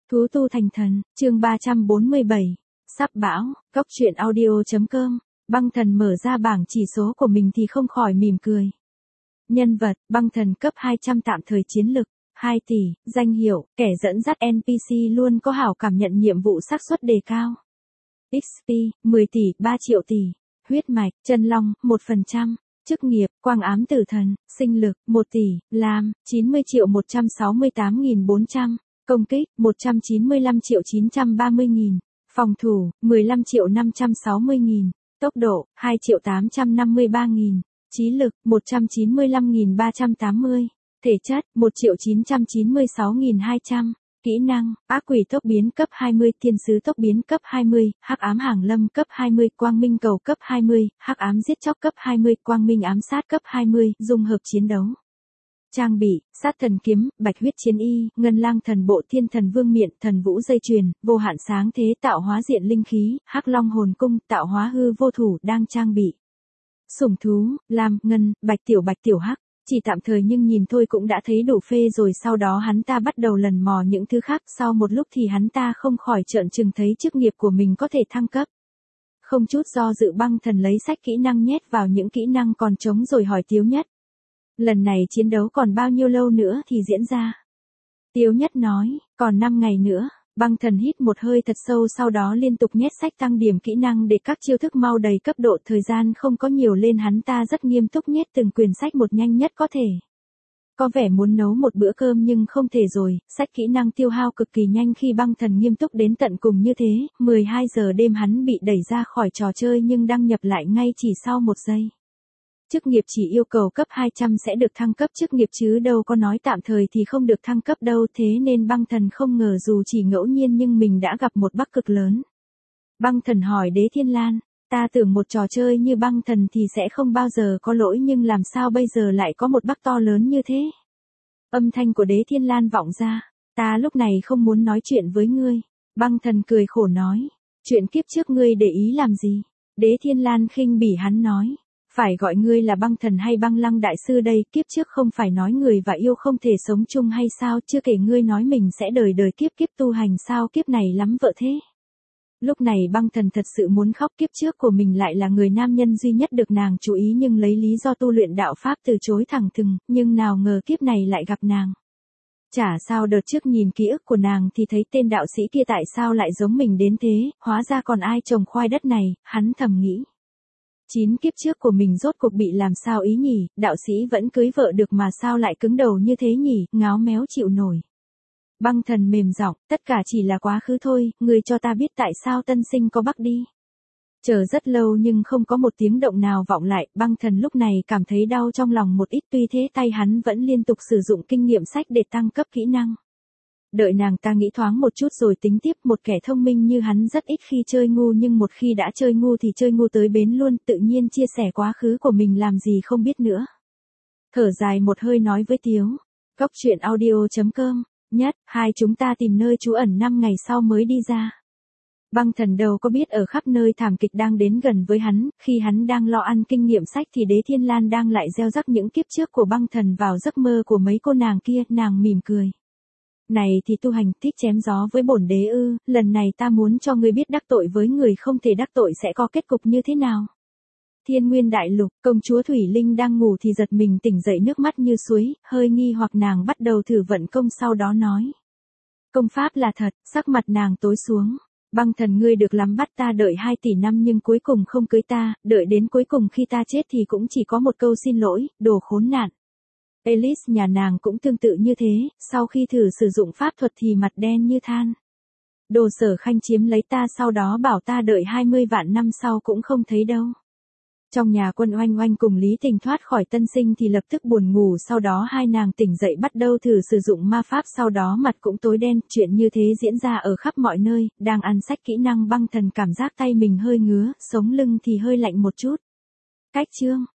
Thú tu thành thần, chương 347. Sắp bão, cốc truyện audio.com. Băng thần mở ra bảng chỉ số của mình thì không khỏi mỉm cười. Nhân vật, băng thần cấp 200 tạm thời chiến lực, 2 tỷ, danh hiệu, kẻ dẫn dắt NPC luôn có hảo cảm nhận nhiệm vụ xác suất đề cao. XP, 10 tỷ, 3 triệu tỷ. Huyết mạch, chân long, 1%. Chức nghiệp, quang ám tử thần, sinh lực, 1 tỷ, lam, 90.168.400. Công kích, 195.930.000. Phòng thủ, 15.560.000. Tốc độ, 2.853.000. Trí lực, 195.380. Thể chất, 1.996.200. Kỹ năng, ác quỷ tốc biến cấp 20, thiên sứ tốc biến cấp 20, hắc ám hàng lâm cấp 20, quang minh cầu cấp 20, hắc ám giết chóc cấp 20, quang minh ám sát cấp 20, dung hợp chiến đấu. Trang bị, sát thần kiếm, bạch huyết chiến y, ngân lang thần bộ, thiên thần vương miện, thần vũ dây chuyền, vô hạn sáng thế, tạo hóa diện linh khí, hắc long hồn cung, tạo hóa hư vô thủ, đang trang bị. Sủng thú, lam, ngân, bạch tiểu hắc. Chỉ tạm thời nhưng nhìn thôi cũng đã thấy đủ phê rồi, sau đó hắn ta bắt đầu lần mò những thứ khác, sau một lúc thì hắn ta không khỏi trợn trừng thấy chức nghiệp của mình có thể thăng cấp. Không chút do dự băng thần lấy sách kỹ năng nhét vào những kỹ năng còn trống rồi hỏi Tiếu Nhất. Lần này chiến đấu còn bao nhiêu lâu nữa thì diễn ra? Tiếu Nhất nói, còn 5 ngày nữa. Băng thần hít một hơi thật sâu, sau đó liên tục nhét sách tăng điểm kỹ năng để các chiêu thức mau đầy cấp độ. Thời gian không có nhiều lên, hắn ta rất nghiêm túc nhét từng quyển sách một nhanh nhất có thể. Có vẻ muốn nấu một bữa cơm nhưng không thể rồi, sách kỹ năng tiêu hao cực kỳ nhanh khi băng thần nghiêm túc đến tận cùng như thế. 12 giờ đêm hắn bị đẩy ra khỏi trò chơi nhưng đăng nhập lại ngay chỉ sau 1 giây. Chức nghiệp chỉ yêu cầu cấp 200 sẽ được thăng cấp chức nghiệp chứ đâu có nói tạm thời thì không được thăng cấp đâu, thế nên băng thần không ngờ dù chỉ ngẫu nhiên nhưng mình đã gặp một bắc cực lớn. Băng thần hỏi Đế Thiên Lan, ta tưởng một trò chơi như băng thần thì sẽ không bao giờ có lỗi nhưng làm sao bây giờ lại có một bắc to lớn như thế? Âm thanh của Đế Thiên Lan vọng ra, ta lúc này không muốn nói chuyện với ngươi. Băng thần cười khổ nói, chuyện kiếp trước ngươi để ý làm gì? Đế Thiên Lan khinh bỉ hắn nói. Phải gọi ngươi là băng thần hay băng lăng đại sư đây, kiếp trước không phải nói người và yêu không thể sống chung hay sao, chưa kể ngươi nói mình sẽ đời đời kiếp kiếp tu hành sao, kiếp này lắm vợ thế. Lúc này băng thần thật sự muốn khóc, kiếp trước của mình lại là người nam nhân duy nhất được nàng chú ý nhưng lấy lý do tu luyện đạo pháp từ chối thẳng thừng, nhưng nào ngờ kiếp này lại gặp nàng. Chả sao đợt trước nhìn ký ức của nàng thì thấy tên đạo sĩ kia tại sao lại giống mình đến thế, hóa ra còn ai trồng khoai đất này, hắn thầm nghĩ. 9 kiếp trước của mình rốt cuộc bị làm sao ý nhỉ, đạo sĩ vẫn cưới vợ được mà sao lại cứng đầu như thế nhỉ, ngáo méo chịu nổi. Băng thần mềm giọng, tất cả chỉ là quá khứ thôi, người cho ta biết tại sao tân sinh có bắc đi. Chờ rất lâu nhưng không có một tiếng động nào vọng lại, băng thần lúc này cảm thấy đau trong lòng một ít, tuy thế tay hắn vẫn liên tục sử dụng kinh nghiệm sách để tăng cấp kỹ năng. Đợi nàng ta nghĩ thoáng một chút rồi tính tiếp, một kẻ thông minh như hắn rất ít khi chơi ngu nhưng một khi đã chơi ngu thì chơi ngu tới bến luôn, tự nhiên chia sẻ quá khứ của mình làm gì không biết nữa. Thở dài một hơi nói với Tiếu, cốc truyện audio.com, Nhất, hai chúng ta tìm nơi trú ẩn 5 ngày sau mới đi ra. Băng thần đâu có biết ở khắp nơi thảm kịch đang đến gần với hắn, khi hắn đang lo ăn kinh nghiệm sách thì Đế Thiên Lan đang lại gieo rắc những kiếp trước của băng thần vào giấc mơ của mấy cô nàng kia, nàng mỉm cười. Này thì tu hành thích chém gió với bổn đế ư, lần này ta muốn cho ngươi biết đắc tội với người không thể đắc tội sẽ có kết cục như thế nào. Thiên Nguyên Đại Lục, công chúa Thủy Linh đang ngủ thì giật mình tỉnh dậy, nước mắt như suối, hơi nghi hoặc nàng bắt đầu thử vận công, sau đó nói. Công pháp là thật, sắc mặt nàng tối xuống. Băng thần ngươi được lắm, bắt ta đợi 2 tỷ năm nhưng cuối cùng không cưới ta, đợi đến cuối cùng khi ta chết thì cũng chỉ có một câu xin lỗi, đồ khốn nạn. Alice nhà nàng cũng tương tự như thế, sau khi thử sử dụng pháp thuật thì mặt đen như than. Đồ Sở Khanh chiếm lấy ta sau đó bảo ta đợi 20 vạn năm sau cũng không thấy đâu. Trong nhà Quân Oanh Oanh cùng Lý Tình thoát khỏi tân sinh thì lập tức buồn ngủ, sau đó hai nàng tỉnh dậy bắt đầu thử sử dụng ma pháp, sau đó mặt cũng tối đen, chuyện như thế diễn ra ở khắp mọi nơi, đang ăn sách kỹ năng băng thần cảm giác tay mình hơi ngứa, sống lưng thì hơi lạnh một chút. Cách chương